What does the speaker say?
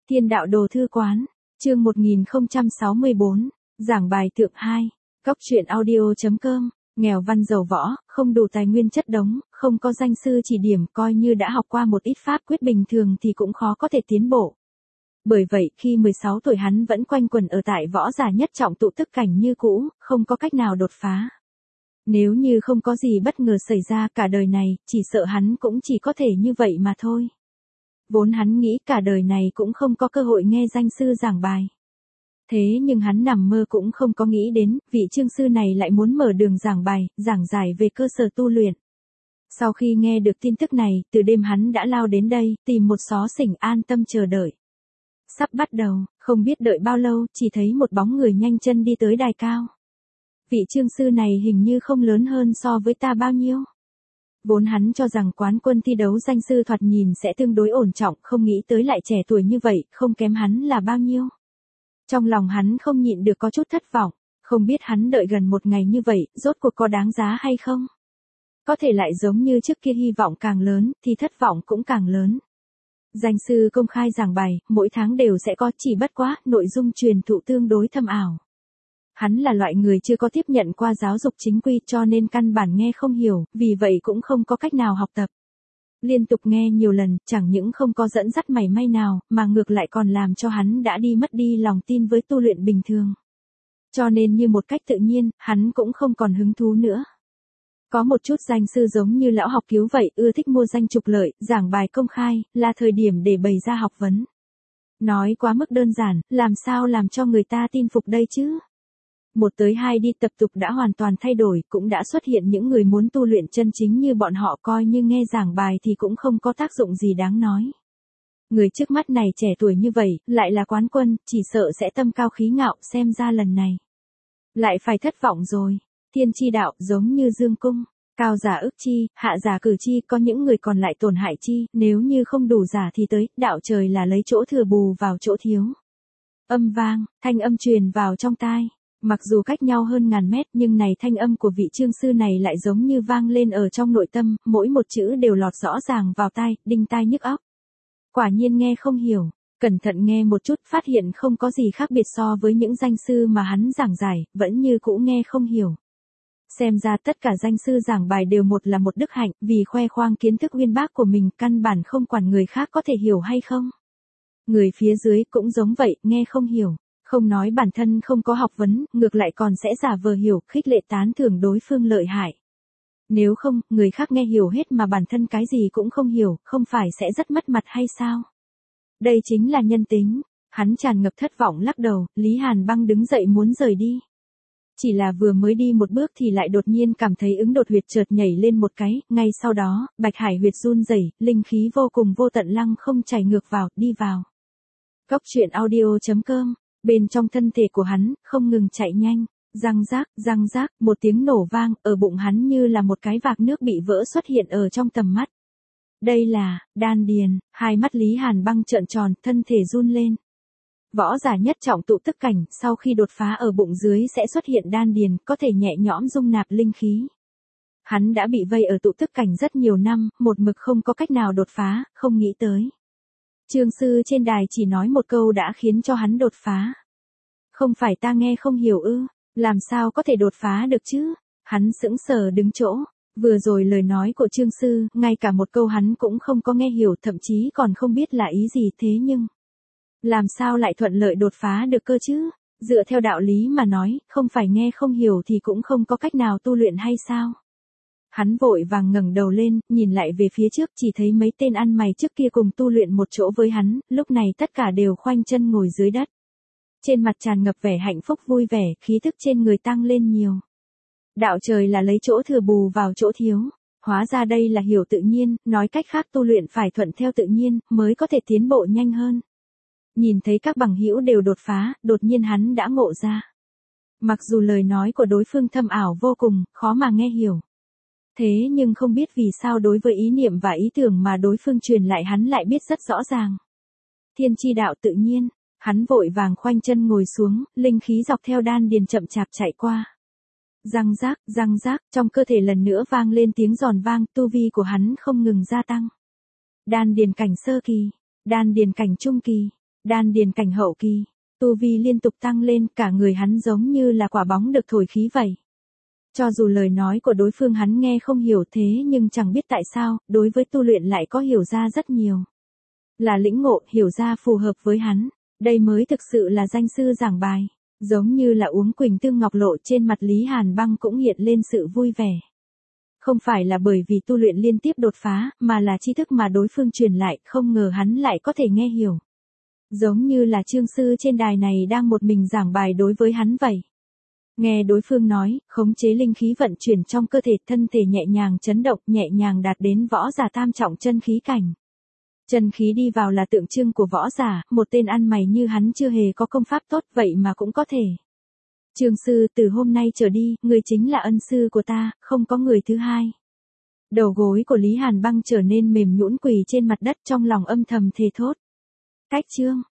Thiên đạo đồ thư quán, chương 1064, giảng bài thượng 2, Cóc truyện audio.com, nghèo văn giàu võ, không đủ tài nguyên chất đống, không có danh sư chỉ điểm, coi như đã học qua một ít pháp quyết bình thường thì cũng khó có thể tiến bộ. Bởi vậy, khi 16 tuổi hắn vẫn quanh quẩn ở tại võ giả nhất trọng tụ tức cảnh như cũ, không có cách nào đột phá. Nếu như không có gì bất ngờ xảy ra cả đời này, chỉ sợ hắn cũng chỉ có thể như vậy mà thôi. Vốn hắn nghĩ cả đời này cũng không có cơ hội nghe danh sư giảng bài. Thế nhưng hắn nằm mơ cũng không có nghĩ đến, vị chương sư này lại muốn mở đường giảng bài, giảng giải về cơ sở tu luyện. Sau khi nghe được tin tức này, từ đêm hắn đã lao đến đây, tìm một xó xỉnh an tâm chờ đợi. Sắp bắt đầu, không biết đợi bao lâu, chỉ thấy một bóng người nhanh chân đi tới đài cao. Vị chương sư này hình như không lớn hơn so với ta bao nhiêu. Vốn hắn cho rằng quán quân thi đấu danh sư thoạt nhìn sẽ tương đối ổn trọng, không nghĩ tới lại trẻ tuổi như vậy, không kém hắn là bao nhiêu. Trong lòng hắn không nhịn được có chút thất vọng, không biết hắn đợi gần một ngày như vậy, rốt cuộc có đáng giá hay không? Có thể lại giống như trước kia hy vọng càng lớn, thì thất vọng cũng càng lớn. Danh sư công khai giảng bài, mỗi tháng đều sẽ có, chỉ bất quá, nội dung truyền thụ tương đối thâm ảo. Hắn là loại người chưa có tiếp nhận qua giáo dục chính quy cho nên căn bản nghe không hiểu, vì vậy cũng không có cách nào học tập. Liên tục nghe nhiều lần, chẳng những không có dẫn dắt mảy may nào, mà ngược lại còn làm cho hắn đã mất đi lòng tin với tu luyện bình thường. Cho nên như một cách tự nhiên, hắn cũng không còn hứng thú nữa. Có một chút danh sư giống như lão học cứu vậy, ưa thích mua danh trục lợi, giảng bài công khai, là thời điểm để bày ra học vấn. Nói quá mức đơn giản, làm sao làm cho người ta tin phục đây chứ? Một tới hai đi tập tục đã hoàn toàn thay đổi, cũng đã xuất hiện những người muốn tu luyện chân chính như bọn họ, coi như nghe giảng bài thì cũng không có tác dụng gì đáng nói. Người trước mắt này trẻ tuổi như vậy, lại là quán quân, chỉ sợ sẽ tâm cao khí ngạo, xem ra lần này lại phải thất vọng rồi. Thiên chi đạo giống như dương cung, cao giả ức chi, hạ giả cử chi, có những người còn lại tổn hại chi, nếu như không đủ giả thì tới, đạo trời là lấy chỗ thừa bù vào chỗ thiếu. Âm vang, thanh âm truyền vào trong tai. Mặc dù cách nhau hơn ngàn mét nhưng này thanh âm của vị chương sư này lại giống như vang lên ở trong nội tâm, mỗi một chữ đều lọt rõ ràng vào tai, đinh tai nhức óc. Quả nhiên nghe không hiểu, cẩn thận nghe một chút phát hiện không có gì khác biệt so với những danh sư mà hắn giảng giải, vẫn như cũ nghe không hiểu. Xem ra tất cả danh sư giảng bài đều một là một đức hạnh, vì khoe khoang kiến thức uyên bác của mình căn bản không quản người khác có thể hiểu hay không. Người phía dưới cũng giống vậy, nghe không hiểu. Không nói bản thân không có học vấn, ngược lại còn sẽ giả vờ hiểu, khích lệ tán thưởng đối phương lợi hại. Nếu không, người khác nghe hiểu hết mà bản thân cái gì cũng không hiểu, không phải sẽ rất mất mặt hay sao? Đây chính là nhân tính. Hắn tràn ngập thất vọng lắc đầu, Lý Hàn Băng đứng dậy muốn rời đi. Chỉ là vừa mới đi một bước thì lại đột nhiên cảm thấy ứng đột huyệt chợt nhảy lên một cái, ngay sau đó, bạch hải huyệt run rẩy, linh khí vô cùng vô tận lăng không chảy ngược vào, đi vào. Cóc truyện audio.com. Bên trong thân thể của hắn, không ngừng chạy nhanh, răng rác, một tiếng nổ vang, ở bụng hắn như là một cái vạc nước bị vỡ xuất hiện ở trong tầm mắt. Đây là, đan điền, hai mắt Lý Hàn Băng trợn tròn, thân thể run lên. Võ giả nhất trọng tụ tức cảnh, sau khi đột phá ở bụng dưới sẽ xuất hiện đan điền, có thể nhẹ nhõm dung nạp linh khí. Hắn đã bị vây ở tụ tức cảnh rất nhiều năm, một mực không có cách nào đột phá, không nghĩ tới. Chương sư trên đài chỉ nói một câu đã khiến cho hắn đột phá. Không phải ta nghe không hiểu ư, làm sao có thể đột phá được chứ? Hắn sững sờ đứng chỗ, vừa rồi lời nói của chương sư, ngay cả một câu hắn cũng không có nghe hiểu, thậm chí còn không biết là ý gì, thế nhưng làm sao lại thuận lợi đột phá được cơ chứ? Dựa theo đạo lý mà nói, không phải nghe không hiểu thì cũng không có cách nào tu luyện hay sao? Hắn vội vàng ngẩng đầu lên, nhìn lại về phía trước, chỉ thấy mấy tên ăn mày trước kia cùng tu luyện một chỗ với hắn, lúc này tất cả đều khoanh chân ngồi dưới đất. Trên mặt tràn ngập vẻ hạnh phúc vui vẻ, khí thức trên người tăng lên nhiều. Đạo trời là lấy chỗ thừa bù vào chỗ thiếu. Hóa ra đây là hiểu tự nhiên, nói cách khác tu luyện phải thuận theo tự nhiên, mới có thể tiến bộ nhanh hơn. Nhìn thấy các bằng hữu đều đột phá, đột nhiên hắn đã ngộ ra. Mặc dù lời nói của đối phương thâm ảo vô cùng, khó mà nghe hiểu. Thế nhưng không biết vì sao đối với ý niệm và ý tưởng mà đối phương truyền lại hắn lại biết rất rõ ràng. Thiên chi đạo tự nhiên, hắn vội vàng khoanh chân ngồi xuống, linh khí dọc theo đan điền chậm chạp chạy qua. Răng rác, trong cơ thể lần nữa vang lên tiếng giòn vang, tu vi của hắn không ngừng gia tăng. Đan điền cảnh sơ kỳ, đan điền cảnh trung kỳ, Đan điền cảnh hậu kỳ, tu vi liên tục tăng lên, cả người hắn giống như là quả bóng được thổi khí vậy. Cho dù lời nói của đối phương hắn nghe không hiểu thế nhưng chẳng biết tại sao, đối với tu luyện lại có hiểu ra rất nhiều. Là lĩnh ngộ, hiểu ra phù hợp với hắn. Đây mới thực sự là danh sư giảng bài. Giống như là uống quỳnh tương ngọc lộ, trên mặt Lý Hàn Băng cũng hiện lên sự vui vẻ. Không phải là bởi vì tu luyện liên tiếp đột phá, mà là tri thức mà đối phương truyền lại, không ngờ hắn lại có thể nghe hiểu. Giống như là chương sư trên đài này đang một mình giảng bài đối với hắn vậy. Nghe đối phương nói, khống chế linh khí vận chuyển trong cơ thể, thân thể nhẹ nhàng chấn động, nhẹ nhàng đạt đến võ giả tam trọng chân khí cảnh. Chân khí đi vào là tượng trưng của võ giả, một tên ăn mày như hắn chưa hề có công pháp tốt vậy mà cũng có thể. Chương sư, từ hôm nay trở đi, người chính là ân sư của ta, không có người thứ hai. Đầu gối của Lý Hàn Băng trở nên mềm nhũn, quỳ trên mặt đất, trong lòng âm thầm thề thốt. Cách chương